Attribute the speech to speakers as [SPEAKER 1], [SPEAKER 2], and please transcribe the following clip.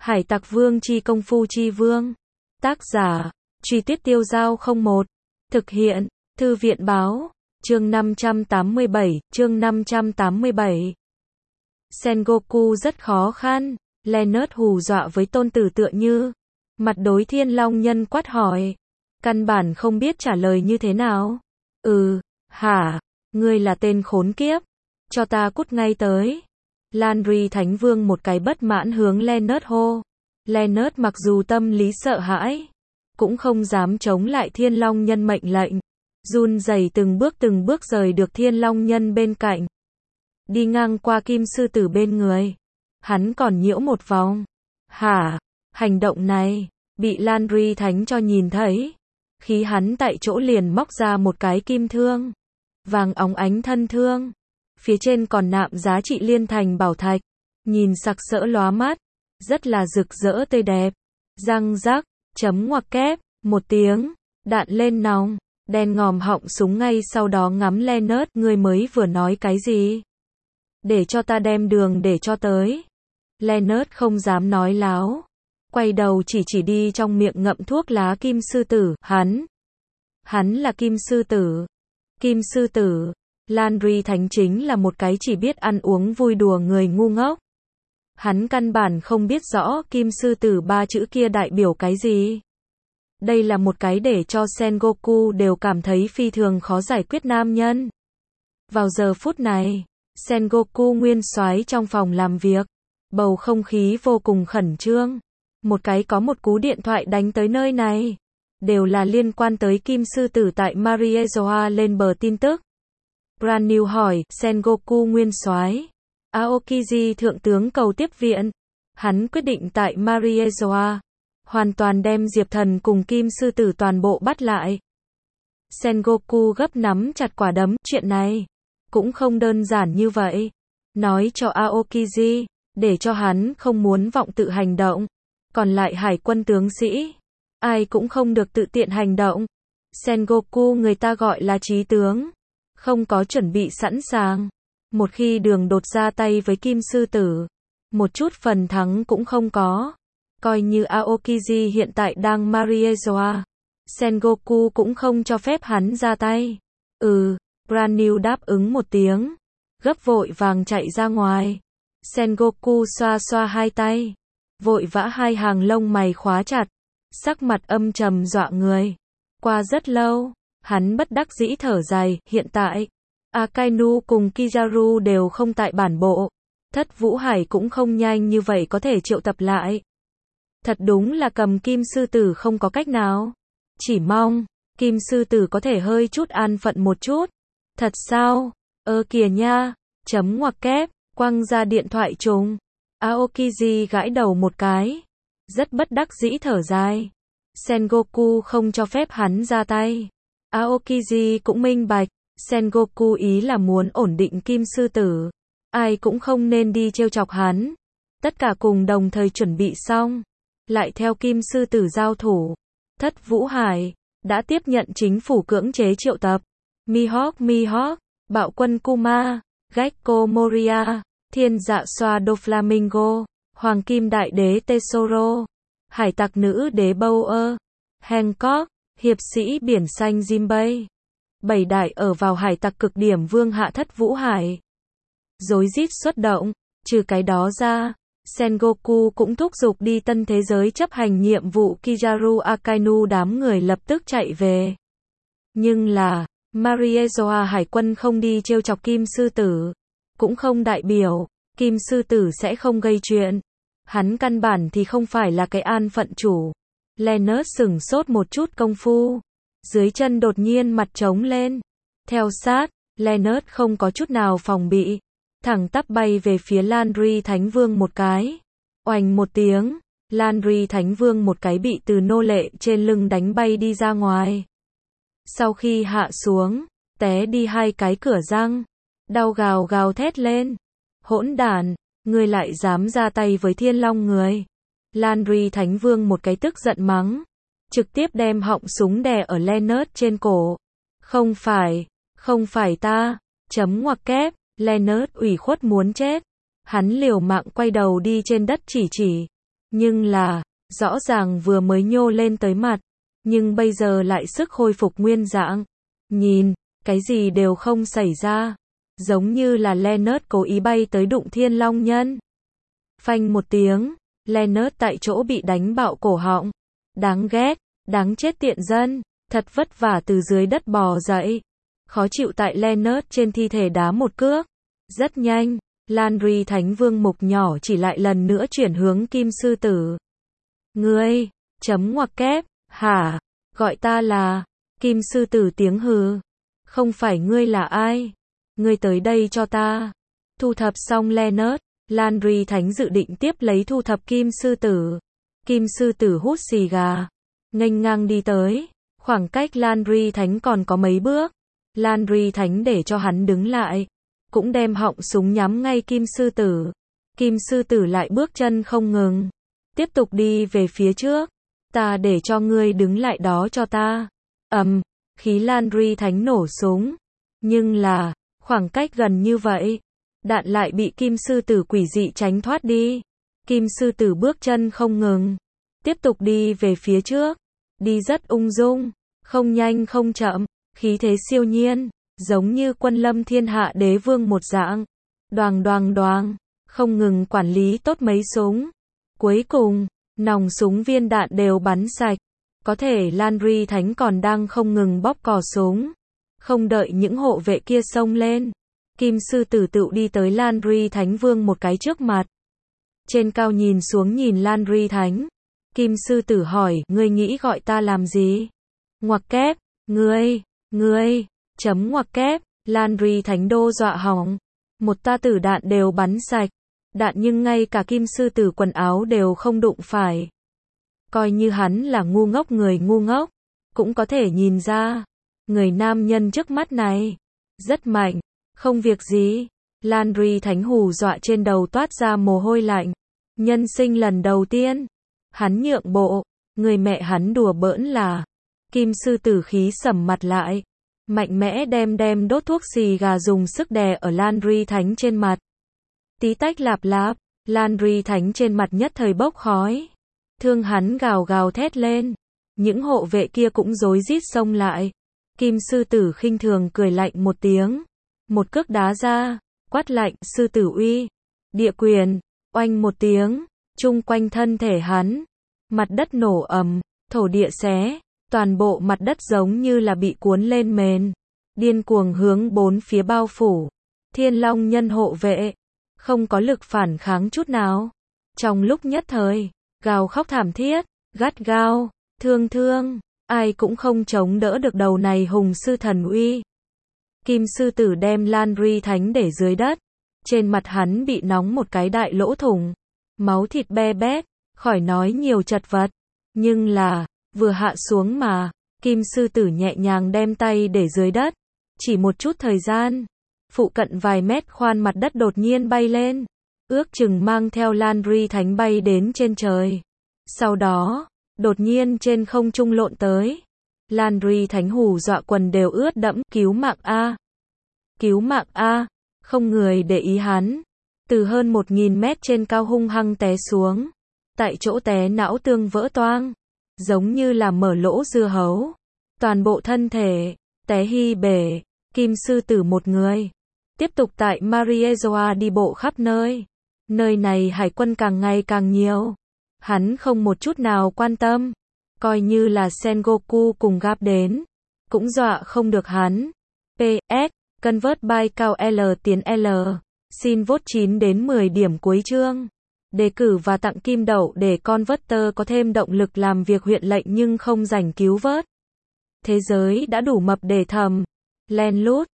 [SPEAKER 1] Hải Tặc Vương chi công phu chi vương. Tác giả, Truy Tuyết Tiêu Dao 01. Thực hiện, Thư viện Báo. Chương 587, chương 587. Sengoku rất khó khăn. Leonard hù dọa với tôn tử tựa như. Mặt đối Thiên Long Nhân quát hỏi. Căn bản không biết trả lời như thế nào. Hả? Ngươi là tên khốn kiếp. Cho ta cút ngay tới. Landry Thánh Vương một cái bất mãn hướng Leonard hô. Leonard mặc dù tâm lý sợ hãi, cũng không dám chống lại Thiên Long Nhân mệnh lệnh. Run rẩy từng bước rời được Thiên Long Nhân bên cạnh. Đi ngang qua Kim Sư Tử bên người. Hắn còn nhiễu một vòng. Hả? Hành động này, bị Landry Thánh cho nhìn thấy. Khí hắn tại chỗ liền móc ra một cái kim thương. Vàng óng ánh thân thương. Phía trên còn nạm giá trị liên thành bảo thạch. Nhìn sặc sỡ lóa mắt. Rất là rực rỡ tươi đẹp. Răng rắc, chấm ngoặc kép, một tiếng. Đạn lên nòng. Đen ngòm họng súng ngay sau đó ngắm Leonard. Ngươi mới vừa nói cái gì? Để cho ta đem đường để cho tới. Leonard không dám nói láo. Quay đầu chỉ đi trong miệng ngậm thuốc lá Kim Sư Tử. Hắn là Kim Sư Tử. Kim Sư Tử. Landry Thánh chính là một cái chỉ biết ăn uống vui đùa người ngu ngốc. Hắn căn bản không biết rõ Kim Sư Tử ba chữ kia đại biểu cái gì. Đây là một cái để cho Sengoku đều cảm thấy phi thường khó giải quyết nam nhân. Vào giờ phút này, Sengoku nguyên soái trong phòng làm việc. Bầu không khí vô cùng khẩn trương. Có một cú điện thoại đánh tới nơi này. Đều là liên quan tới Kim Sư Tử tại Mariezoa lên bờ tin tức. Brand New hỏi, Sengoku nguyên soái. Aokiji thượng tướng cầu tiếp viện. Hắn quyết định tại Mariezoa. Hoàn toàn đem Diệp Thần cùng Kim Sư Tử toàn bộ bắt lại. Sengoku gấp nắm chặt quả đấm. Chuyện này cũng không đơn giản như vậy. Nói cho Aokiji, để cho hắn không muốn vọng tự hành động. Còn lại hải quân tướng sĩ, ai cũng không được tự tiện hành động. Sengoku người ta gọi là trí tướng. Không có chuẩn bị sẵn sàng. Một khi đường đột ra tay với Kim Sư Tử, một chút phần thắng cũng không có. Coi như Aokiji hiện tại đang Mariezoa, Sengoku cũng không cho phép hắn ra tay. Brand New đáp ứng một tiếng. Gấp vội vàng chạy ra ngoài. Sengoku xoa xoa hai tay. Vội vã hai hàng lông mày khóa chặt. Sắc mặt âm trầm dọa người. Qua rất lâu, hắn bất đắc dĩ thở dài. Hiện tại, Akainu cùng Kizaru đều không tại bản bộ. Thất Vũ Hải cũng không nhanh như vậy có thể triệu tập lại. Thật đúng là cầm Kim Sư Tử không có cách nào. Chỉ mong Kim Sư Tử có thể hơi chút an phận một chút. Thật sao? Kìa nha. Chấm ngoặc kép, quăng ra điện thoại trùng. Aokiji gãi đầu một cái. Rất bất đắc dĩ thở dài. Sengoku không cho phép hắn ra tay. Aokiji cũng minh bạch. Sengoku ý là muốn ổn định Kim Sư Tử. Ai cũng không nên đi trêu chọc hắn. Tất cả cùng đồng thời chuẩn bị xong. Lại theo Kim Sư Tử giao thủ. Thất Vũ Hải đã tiếp nhận chính phủ cưỡng chế triệu tập. Mihawk, Bạo quân Kuma, Gecko Moria, Thiên Dạ xoa Doflamingo, Hoàng Kim Đại Đế Tesoro, Hải Tặc Nữ Đế Bauer, Hancock, Hiệp sĩ Biển Xanh Jinbei. 7 đại ở vào Hải Tặc cực điểm vương hạ Thất Vũ Hải. Rối rít xuất động. Trừ cái đó ra, Sengoku cũng thúc giục đi tân thế giới chấp hành nhiệm vụ. Kizaru Akainu đám người lập tức chạy về. Nhưng là, Mariezoa hải quân không đi trêu chọc Kim Sư Tử. Cũng không đại biểu, Kim Sư Tử sẽ không gây chuyện. Hắn căn bản thì không phải là cái an phận chủ. Leonard sửng sốt một chút công phu. Dưới chân đột nhiên mặt trống lên. Theo sát, Leonard không có chút nào phòng bị. Thẳng tắp bay về phía Landry Thánh Vương một cái. Oành một tiếng, Landry Thánh Vương một cái bị từ nô lệ trên lưng đánh bay đi ra ngoài. Sau khi hạ xuống, té đi hai cái cửa răng. Đau gào thét lên. Hỗn đản, ngươi lại dám ra tay với Thiên Long người. Landry Thánh Vương một cái tức giận mắng. Trực tiếp đem họng súng đè ở Leonard trên cổ. Không phải ta. Chấm ngoặc kép. Leonard ủy khuất muốn chết. Hắn liều mạng quay đầu đi trên đất chỉ. Nhưng là, rõ ràng vừa mới nhô lên tới mặt, nhưng bây giờ lại sức khôi phục nguyên dạng. Nhìn, cái gì đều không xảy ra. Giống như là Leonard cố ý bay tới đụng Thiên Long Nhân. Phanh một tiếng, Leonard tại chỗ bị đánh bạo cổ họng. Đáng ghét, đáng chết tiện dân, thật vất vả từ dưới đất bò dậy. Khó chịu tại Leonard trên thi thể đá một cước. Rất nhanh, Landry Thánh Vương mục nhỏ chỉ lại lần nữa chuyển hướng Kim Sư Tử. Ngươi, chấm ngoặc kép, hả, gọi ta là, Kim Sư Tử tiếng hừ. Không phải ngươi là ai? Ngươi tới đây cho ta. Thu thập xong Leonard, Landry Thánh dự định tiếp lấy thu thập Kim Sư Tử. Kim Sư Tử hút xì gà, nghênh ngang đi tới. Khoảng cách Landry Thánh còn có mấy bước. Landry Thánh để cho hắn đứng lại, cũng đem họng súng nhắm ngay Kim Sư Tử. Kim Sư Tử lại bước chân không ngừng, tiếp tục đi về phía trước. Ta để cho ngươi đứng lại đó cho ta. Khí Landry Thánh nổ súng. Nhưng là, khoảng cách gần như vậy, đạn lại bị Kim Sư Tử quỷ dị tránh thoát đi. Kim Sư Tử bước chân không ngừng, tiếp tục đi về phía trước. Đi rất ung dung, không nhanh không chậm, khí thế siêu nhiên, giống như quân lâm thiên hạ đế vương một dạng. Đoàng đoàng đoàng, không ngừng quản lý tốt mấy súng. Cuối cùng, nòng súng viên đạn đều bắn sạch. Có thể Landry Thánh còn đang không ngừng bóp cò súng. Không đợi những hộ vệ kia xông lên, Kim Sư Tử tựu đi tới Landry Thánh Vương một cái trước mặt. Trên cao nhìn xuống nhìn Landry Thánh. Kim Sư Tử hỏi, ngươi nghĩ gọi ta làm gì? Ngoặc kép, ngươi, chấm ngoặc kép, Landry Thánh đô dọa hỏng. Một ta tử đạn đều bắn sạch. Đạn nhưng ngay cả Kim Sư Tử quần áo đều không đụng phải. Coi như hắn là ngu ngốc, người ngu ngốc cũng có thể nhìn ra. Người nam nhân trước mắt này rất mạnh, không việc gì. Landry Thánh hù dọa trên đầu toát ra mồ hôi lạnh. Nhân sinh lần đầu tiên, hắn nhượng bộ, người mẹ hắn đùa bỡn là. Kim Sư Tử khí sầm mặt lại, mạnh mẽ đem đốt thuốc xì gà dùng sức đè ở Landry Thánh trên mặt. Tí tách lạp lạp, Landry Thánh trên mặt nhất thời bốc khói. Thương hắn gào gào thét lên. Những hộ vệ kia cũng rối rít xông lại. Kim Sư Tử khinh thường cười lạnh một tiếng. Một cước đá ra, quát lạnh, Sư Tử uy. Địa quyền, oanh một tiếng, chung quanh thân thể hắn. Mặt đất nổ ầm, thổ địa xé. Toàn bộ mặt đất giống như là bị cuốn lên mền. Điên cuồng hướng bốn phía bao phủ. Thiên Long Nhân hộ vệ không có lực phản kháng chút nào. Trong lúc nhất thời, gào khóc thảm thiết, gắt gao, thương, ai cũng không chống đỡ được đầu này hùng sư thần uy. Kim Sư Tử đem Landry Thánh để dưới đất. Trên mặt hắn bị nóng một cái đại lỗ thủng. Máu thịt be bét, khỏi nói nhiều chật vật. Nhưng là, vừa hạ xuống mà, Kim Sư Tử nhẹ nhàng đem tay để dưới đất. Chỉ một chút thời gian, phụ cận vài mét khoan mặt đất đột nhiên bay lên. Ước chừng mang theo Landry Thánh bay đến trên trời. Sau đó, đột nhiên trên không trung lộn tới. Landry Thánh hù dọa quần đều ướt đẫm, cứu mạng a. Cứu mạng a, không người để ý hắn. Từ hơn 1000 mét trên cao hung hăng té xuống. Tại chỗ té não tương vỡ toang. Giống như là mở lỗ dưa hấu. Toàn bộ thân thể, té hy bể. Kim Sư Tử một người. Tiếp tục tại Mariejoa đi bộ khắp nơi. Nơi này hải quân càng ngày càng nhiều. Hắn không một chút nào quan tâm. Coi như là Sengoku cùng Gap đến, cũng dọa không được hắn. PS, Convert by cao L tiến L. Xin vote 9 đến 10 điểm cuối chương. Đề cử và tặng kim đậu để Converter có thêm động lực làm việc huyện lệnh nhưng không rảnh cứu vớt. Thế giới đã đủ mập để thầm. Len lút.